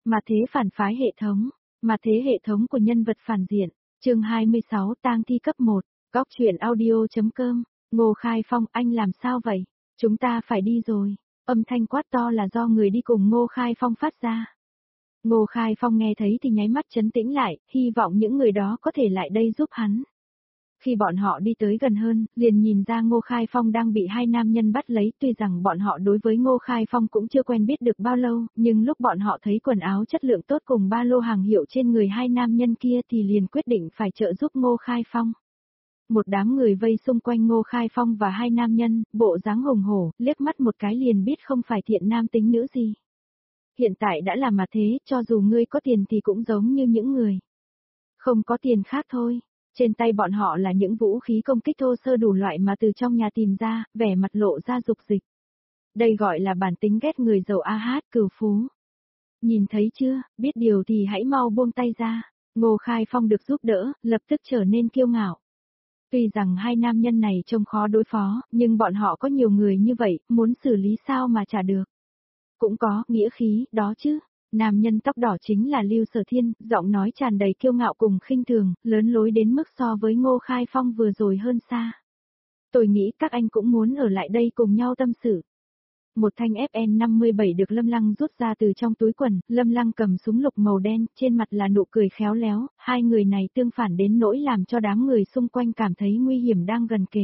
Mà thế phản phái hệ thống. Mà thế hệ thống của nhân vật phản diện. Chương 26 tang thi cấp 1. Góc truyện audio.com. Ngô Khai Phong, anh làm sao vậy? Chúng ta phải đi rồi. Âm thanh quát to là do người đi cùng Ngô Khai Phong phát ra. Ngô Khai Phong nghe thấy thì nháy mắt trấn tĩnh lại, hy vọng những người đó có thể lại đây giúp hắn. Khi bọn họ đi tới gần hơn, liền nhìn ra Ngô Khai Phong đang bị hai nam nhân bắt lấy, tuy rằng bọn họ đối với Ngô Khai Phong cũng chưa quen biết được bao lâu, nhưng lúc bọn họ thấy quần áo chất lượng tốt cùng ba lô hàng hiệu trên người hai nam nhân kia thì liền quyết định phải trợ giúp Ngô Khai Phong. Một đám người vây xung quanh Ngô Khai Phong và hai nam nhân, bộ dáng hùng hổ, liếc mắt một cái liền biết không phải thiện nam tính nữ gì. Hiện tại đã là mà thế, cho dù ngươi có tiền thì cũng giống như những người không có tiền khác thôi. Trên tay bọn họ là những vũ khí công kích thô sơ đủ loại mà từ trong nhà tìm ra, vẻ mặt lộ ra dục dịch. Đây gọi là bản tính ghét người giàu cừu phú. Nhìn thấy chưa, biết điều thì hãy mau buông tay ra. Ngô Khai Phong được giúp đỡ, lập tức trở nên kiêu ngạo. Tuy rằng hai nam nhân này trông khó đối phó, nhưng bọn họ có nhiều người như vậy, muốn xử lý sao mà trả được. Cũng có, nghĩa khí, đó chứ. Nam nhân tóc đỏ chính là Lưu Sở Thiên, giọng nói tràn đầy kiêu ngạo cùng khinh thường, lớn lối đến mức so với Ngô Khai Phong vừa rồi hơn xa. Tôi nghĩ các anh cũng muốn ở lại đây cùng nhau tâm sự. Một thanh FN57 được Lâm Lăng rút ra từ trong túi quần, Lâm Lăng cầm súng lục màu đen, trên mặt là nụ cười khéo léo, hai người này tương phản đến nỗi làm cho đám người xung quanh cảm thấy nguy hiểm đang gần kề.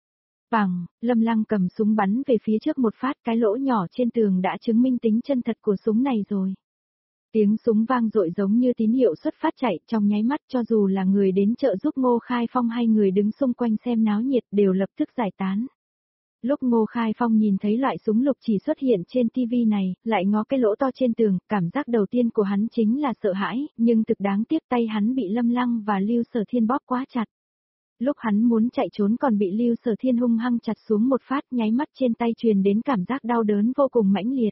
Bằng, Lâm Lăng cầm súng bắn về phía trước một phát, cái lỗ nhỏ trên tường đã chứng minh tính chân thật của súng này rồi. Tiếng súng vang dội giống như tín hiệu xuất phát chạy, trong nháy mắt cho dù là người đến trợ giúp Ngô Khai Phong hay người đứng xung quanh xem náo nhiệt đều lập tức giải tán. Lúc Ngô Khai Phong nhìn thấy loại súng lục chỉ xuất hiện trên TV này, lại ngó cái lỗ to trên tường, cảm giác đầu tiên của hắn chính là sợ hãi, nhưng thực đáng tiếc tay hắn bị Lâm Lăng và Lưu Sở Thiên bóp quá chặt. Lúc hắn muốn chạy trốn còn bị Lưu Sở Thiên hung hăng chặt xuống một phát, nháy mắt trên tay truyền đến cảm giác đau đớn vô cùng mãnh liệt.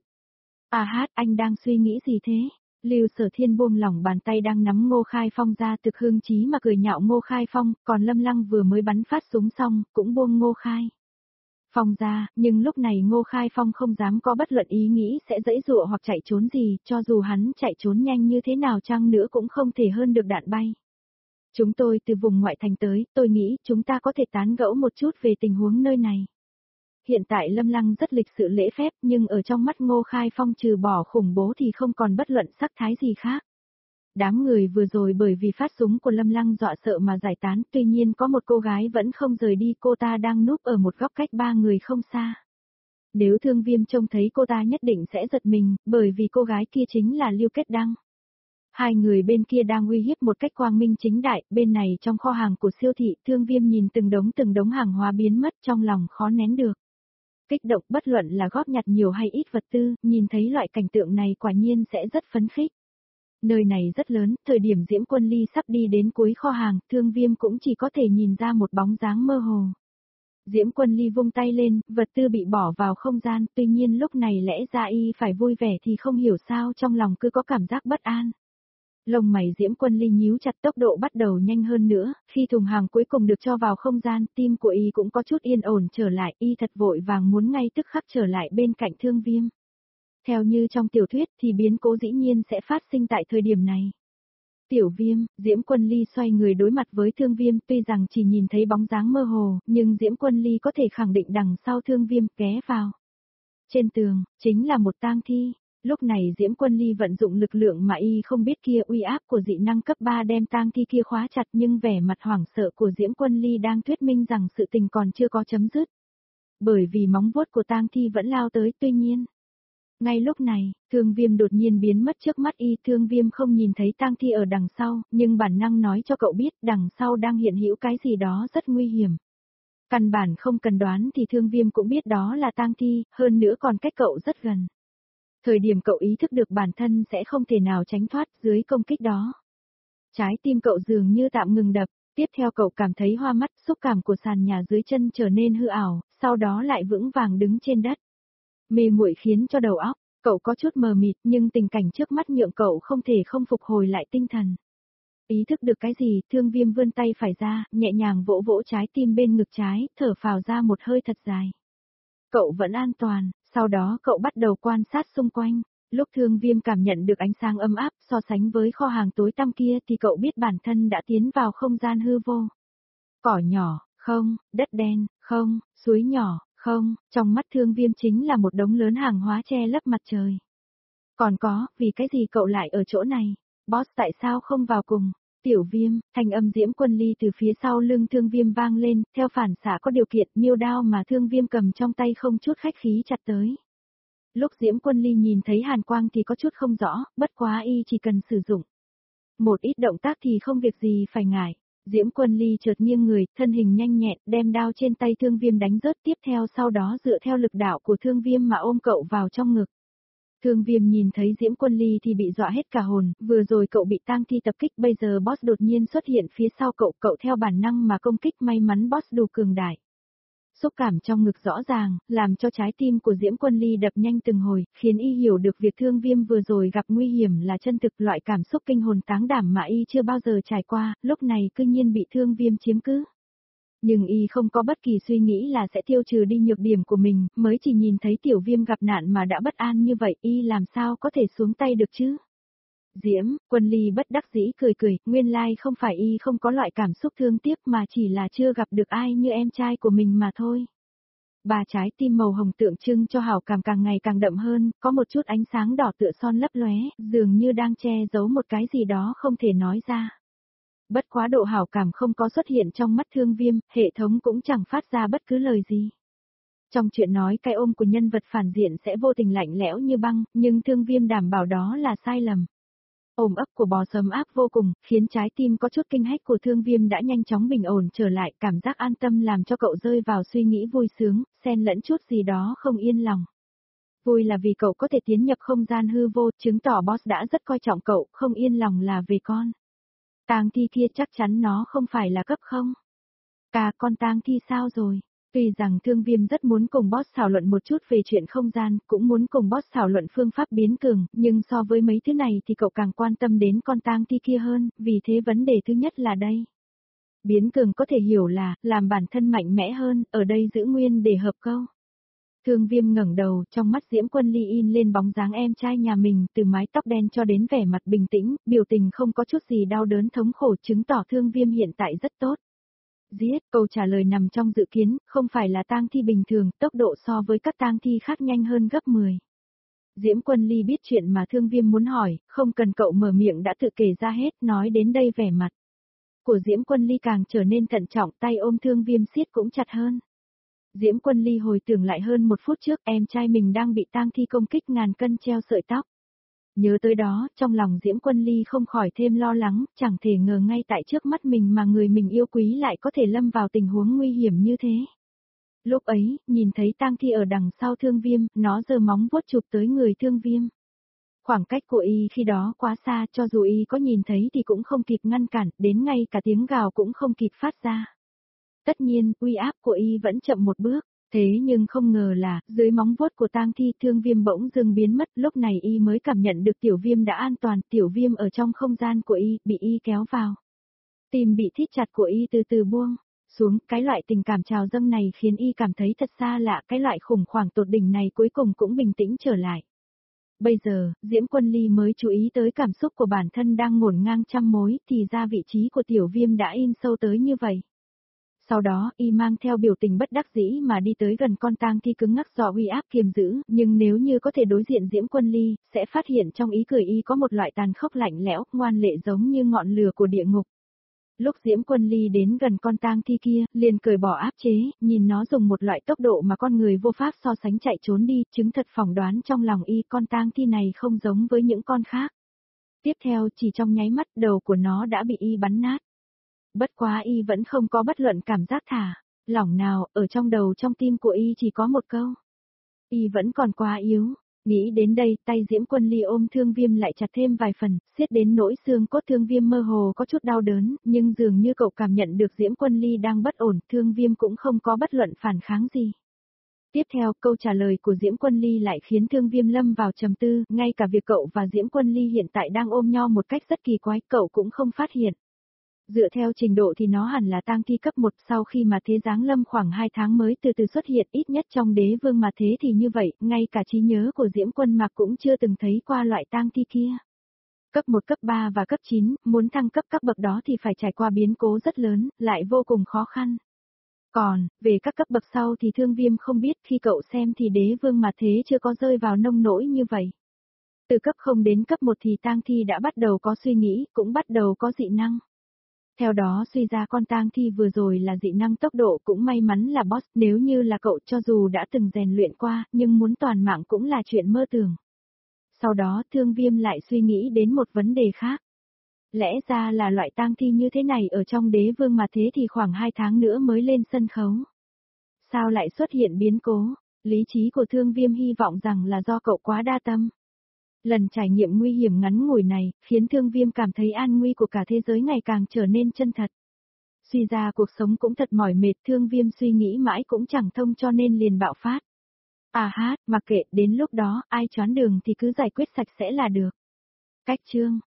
Anh đang suy nghĩ gì thế? Lưu Sở Thiên buông lỏng bàn tay đang nắm Ngô Khai Phong ra, thực hương chí mà cười nhạo Ngô Khai Phong, còn Lâm Lăng vừa mới bắn phát súng xong, cũng buông Ngô Khai Phong ra, nhưng lúc này Ngô Khai Phong không dám có bất luận ý nghĩ sẽ giãy giụa hoặc chạy trốn gì, cho dù hắn chạy trốn nhanh như thế nào chăng nữa cũng không thể hơn được đạn bay. Chúng tôi từ vùng ngoại thành tới, tôi nghĩ chúng ta có thể tán gẫu một chút về tình huống nơi này. Hiện tại Lâm Lăng rất lịch sự lễ phép, nhưng ở trong mắt Ngô Khai Phong trừ bỏ khủng bố thì không còn bất luận sắc thái gì khác. Đám người vừa rồi bởi vì phát súng của Lâm Lăng dọa sợ mà giải tán, tuy nhiên có một cô gái vẫn không rời đi, cô ta đang núp ở một góc cách ba người không xa. Nếu Thương Viêm trông thấy cô ta nhất định sẽ giật mình, bởi vì cô gái kia chính là Lưu Kết Đăng. Hai người bên kia đang uy hiếp một cách quang minh chính đại, bên này trong kho hàng của siêu thị, Thương Viêm nhìn từng đống hàng hóa biến mất trong lòng khó nén được. Kích động bất luận là góp nhặt nhiều hay ít vật tư, nhìn thấy loại cảnh tượng này quả nhiên sẽ rất phấn khích. Nơi này rất lớn, thời điểm Diễm Quân Ly sắp đi đến cuối kho hàng, Thương Viêm cũng chỉ có thể nhìn ra một bóng dáng mơ hồ. Diễm Quân Ly vung tay lên, vật tư bị bỏ vào không gian, tuy nhiên lúc này lẽ ra y phải vui vẻ thì không hiểu sao trong lòng cứ có cảm giác bất an. Lông mày Diễm Quân Ly nhíu chặt, tốc độ bắt đầu nhanh hơn nữa, khi thùng hàng cuối cùng được cho vào không gian, tim của y cũng có chút yên ổn trở lại, y thật vội vàng muốn ngay tức khắc trở lại bên cạnh Thương Viêm. Theo như trong tiểu thuyết thì biến cố dĩ nhiên sẽ phát sinh tại thời điểm này. Tiểu Viêm, Diễm Quân Ly xoay người đối mặt với Thương Viêm, tuy rằng chỉ nhìn thấy bóng dáng mơ hồ, nhưng Diễm Quân Ly có thể khẳng định đằng sau Thương Viêm ghé vào. Trên tường, chính là một tang thi. Lúc này Diễm Quân Ly vận dụng lực lượng mà y không biết kia, uy áp của dị năng cấp 3 đem tang thi kia khóa chặt, nhưng vẻ mặt hoảng sợ của Diễm Quân Ly đang thuyết minh rằng sự tình còn chưa có chấm dứt. Bởi vì móng vuốt của tang thi vẫn lao tới, tuy nhiên. Ngay lúc này, Thương Viêm đột nhiên biến mất trước mắt y, Thương Viêm không nhìn thấy tang thi ở đằng sau, nhưng bản năng nói cho cậu biết đằng sau đang hiện hữu cái gì đó rất nguy hiểm. Căn bản không cần đoán thì Thương Viêm cũng biết đó là tang thi, hơn nữa còn cách cậu rất gần. Thời điểm cậu ý thức được bản thân sẽ không thể nào tránh thoát dưới công kích đó. Trái tim cậu dường như tạm ngừng đập, tiếp theo cậu cảm thấy hoa mắt, xúc cảm của sàn nhà dưới chân trở nên hư ảo, sau đó lại vững vàng đứng trên đất. Mê muội khiến cho đầu óc, cậu có chút mờ mịt, nhưng tình cảnh trước mắt nhượng cậu không thể không phục hồi lại tinh thần. Ý thức được cái gì, Thương Viêm vươn tay phải ra, nhẹ nhàng vỗ vỗ trái tim bên ngực trái, thở phào ra một hơi thật dài. Cậu vẫn an toàn, sau đó cậu bắt đầu quan sát xung quanh. Lúc Thương Viêm cảm nhận được ánh sáng ấm áp so sánh với kho hàng tối tăm kia thì cậu biết bản thân đã tiến vào không gian hư vô. Cỏ nhỏ, không, đất đen, không, suối nhỏ, không, trong mắt Thương Viêm chính là một đống lớn hàng hóa che lấp mặt trời. Còn có, vì cái gì cậu lại ở chỗ này? Boss tại sao không vào cùng? Tiểu Viêm, thanh âm Diễm Quân Ly từ phía sau lưng Thương Viêm vang lên, theo phản xạ có điều kiện, miêu đao mà Thương Viêm cầm trong tay không chút khách khí chặt tới. Lúc Diễm Quân Ly nhìn thấy hàn quang thì có chút không rõ, bất quá y chỉ cần sử dụng một ít động tác thì không việc gì phải ngại. Diễm Quân Ly chợt nghiêng người, thân hình nhanh nhẹn, đem đao trên tay Thương Viêm đánh rớt, tiếp theo sau đó dựa theo lực đạo của Thương Viêm mà ôm cậu vào trong ngực. Thương Viêm nhìn thấy Diễm Quân Ly thì bị dọa hết cả hồn, vừa rồi cậu bị tang thi tập kích, bây giờ boss đột nhiên xuất hiện phía sau cậu theo bản năng mà công kích, may mắn boss đủ cường đại. Xúc cảm trong ngực rõ ràng, làm cho trái tim của Diễm Quân Ly đập nhanh từng hồi, khiến y hiểu được việc Thương Viêm vừa rồi gặp nguy hiểm là chân thực, loại cảm xúc kinh hồn táng đảm mà y chưa bao giờ trải qua, lúc này cư nhiên bị Thương Viêm chiếm cứ. Nhưng y không có bất kỳ suy nghĩ là sẽ tiêu trừ đi nhược điểm của mình, mới chỉ nhìn thấy Tiểu Viêm gặp nạn mà đã bất an như vậy, y làm sao có thể xuống tay được chứ? Diễm Quân Ly bất đắc dĩ cười, nguyên lai không phải y không có loại cảm xúc thương tiếc mà chỉ là chưa gặp được ai như em trai của mình mà thôi. Ba trái tim màu hồng tượng trưng cho hảo cảm càng ngày càng đậm hơn, có một chút ánh sáng đỏ tựa son lấp lóe, dường như đang che giấu một cái gì đó không thể nói ra. Bất quá độ hảo cảm không có xuất hiện trong mắt Thương Viêm, hệ thống cũng chẳng phát ra bất cứ lời gì. Trong chuyện nói cái ôm của nhân vật phản diện sẽ vô tình lạnh lẽo như băng, nhưng Thương Viêm đảm bảo đó là sai lầm. Ôm ấp của bò sớm áp vô cùng, khiến trái tim có chút kinh hách của Thương Viêm đã nhanh chóng bình ổn trở lại, cảm giác an tâm làm cho cậu rơi vào suy nghĩ vui sướng, xen lẫn chút gì đó không yên lòng. Vui là vì cậu có thể tiến nhập không gian hư vô, chứng tỏ boss đã rất coi trọng cậu, không yên lòng là về con. Tang thi kia chắc chắn nó không phải là cấp không. Cả con tang thi sao rồi? Tuy rằng Thương Viêm rất muốn cùng boss thảo luận một chút về chuyện không gian, cũng muốn cùng boss thảo luận phương pháp biến cường, nhưng so với mấy thứ này thì cậu càng quan tâm đến con tang thi kia hơn, vì thế vấn đề thứ nhất là đây. Biến cường có thể hiểu là, làm bản thân mạnh mẽ hơn, ở đây giữ nguyên để hợp câu. Thương Viêm ngẩng đầu, trong mắt Diễm Quân Ly in lên bóng dáng em trai nhà mình, từ mái tóc đen cho đến vẻ mặt bình tĩnh, biểu tình không có chút gì đau đớn thống khổ, chứng tỏ Thương Viêm hiện tại rất tốt. Giết, câu trả lời nằm trong dự kiến, không phải là tang thi bình thường, tốc độ so với các tang thi khác nhanh hơn gấp 10. Diễm Quân Ly biết chuyện mà Thương Viêm muốn hỏi, không cần cậu mở miệng đã tự kể ra hết, nói đến đây vẻ mặt của Diễm Quân Ly càng trở nên thận trọng, tay ôm Thương Viêm siết cũng chặt hơn. Diễm Quân Ly hồi tưởng lại hơn một phút trước, em trai mình đang bị tang thi công kích ngàn cân treo sợi tóc. Nhớ tới đó, trong lòng Diễm Quân Ly không khỏi thêm lo lắng, chẳng thể ngờ ngay tại trước mắt mình mà người mình yêu quý lại có thể lâm vào tình huống nguy hiểm như thế. Lúc ấy, nhìn thấy tang thi ở đằng sau Thương Viêm, nó giơ móng vuốt chụp tới người Thương Viêm. Khoảng cách của y khi đó quá xa, cho dù y có nhìn thấy thì cũng không kịp ngăn cản, đến ngay cả tiếng gào cũng không kịp phát ra. Tất nhiên, uy áp của y vẫn chậm một bước. Thế nhưng không ngờ là, dưới móng vuốt của tang thi Thương Viêm bỗng dưng biến mất, lúc này y mới cảm nhận được Tiểu Viêm đã an toàn, Tiểu Viêm ở trong không gian của y, bị y kéo vào. Tim bị thít chặt của y từ từ buông xuống, cái loại tình cảm trào dâng này khiến y cảm thấy thật xa lạ, cái loại khủng hoảng tột đỉnh này cuối cùng cũng bình tĩnh trở lại. Bây giờ, Diễm Quân Ly mới chú ý tới cảm xúc của bản thân đang ngổn ngang trăm mối, thì ra vị trí của Tiểu Viêm đã in sâu tới như vậy. Sau đó, y mang theo biểu tình bất đắc dĩ mà đi tới gần con tang thi cứng ngắc do uy áp kiềm giữ, nhưng nếu như có thể đối diện Diễm Quân Ly, sẽ phát hiện trong ý cười y có một loại tàn khốc lạnh lẽo, ngoan lệ giống như ngọn lửa của địa ngục. Lúc Diễm Quân Ly đến gần con tang thi kia, liền cởi bỏ áp chế, nhìn nó dùng một loại tốc độ mà con người vô pháp so sánh chạy trốn đi, chứng thật phỏng đoán trong lòng y con tang thi này không giống với những con khác. Tiếp theo, chỉ trong nháy mắt đầu của nó đã bị y bắn nát. Bất quá y vẫn không có bất luận cảm giác thả lỏng nào, ở trong đầu trong tim của y chỉ có một câu. Y vẫn còn quá yếu. Nghĩ đến đây, tay Diễm Quân Ly ôm Thương Viêm lại chặt thêm vài phần, siết đến nỗi xương cốt Thương Viêm mơ hồ có chút đau đớn, nhưng dường như cậu cảm nhận được Diễm Quân Ly đang bất ổn, Thương Viêm cũng không có bất luận phản kháng gì. Tiếp theo, câu trả lời của Diễm Quân Ly lại khiến Thương Viêm lâm vào trầm tư, ngay cả việc cậu và Diễm Quân Ly hiện tại đang ôm nhau một cách rất kỳ quái, cậu cũng không phát hiện. Dựa theo trình độ thì nó hẳn là tang thi cấp 1 sau khi mà thế giáng lâm khoảng 2 tháng mới từ từ xuất hiện ít nhất trong đế vương mà thế thì như vậy, ngay cả trí nhớ của Diễm Quân Mạc cũng chưa từng thấy qua loại tang thi kia. Cấp 1, cấp 3 và cấp 9, muốn thăng cấp các bậc đó thì phải trải qua biến cố rất lớn, lại vô cùng khó khăn. Còn, về các cấp bậc sau thì Thương Viêm không biết, khi cậu xem thì đế vương mà thế chưa có rơi vào nông nỗi như vậy. Từ cấp 0 đến cấp 1 thì tang thi đã bắt đầu có suy nghĩ, cũng bắt đầu có dị năng. Theo đó suy ra con tang thi vừa rồi là dị năng tốc độ, cũng may mắn là boss, nếu như là cậu cho dù đã từng rèn luyện qua, nhưng muốn toàn mạng cũng là chuyện mơ tưởng. Sau đó Thương Viêm lại suy nghĩ đến một vấn đề khác. Lẽ ra là loại tang thi như thế này ở trong đế vương mà thế thì khoảng 2 tháng nữa mới lên sân khấu. Sao lại xuất hiện biến cố? Lý trí của Thương Viêm hy vọng rằng là do cậu quá đa tâm. Lần trải nghiệm nguy hiểm ngắn ngủi này, khiến Thương Viêm cảm thấy an nguy của cả thế giới ngày càng trở nên chân thật. Suy ra cuộc sống cũng thật mỏi mệt, Thương Viêm suy nghĩ mãi cũng chẳng thông cho nên liền bạo phát. À hát, mặc kệ, đến lúc đó, ai choán đường thì cứ giải quyết sạch sẽ là được. Cách chương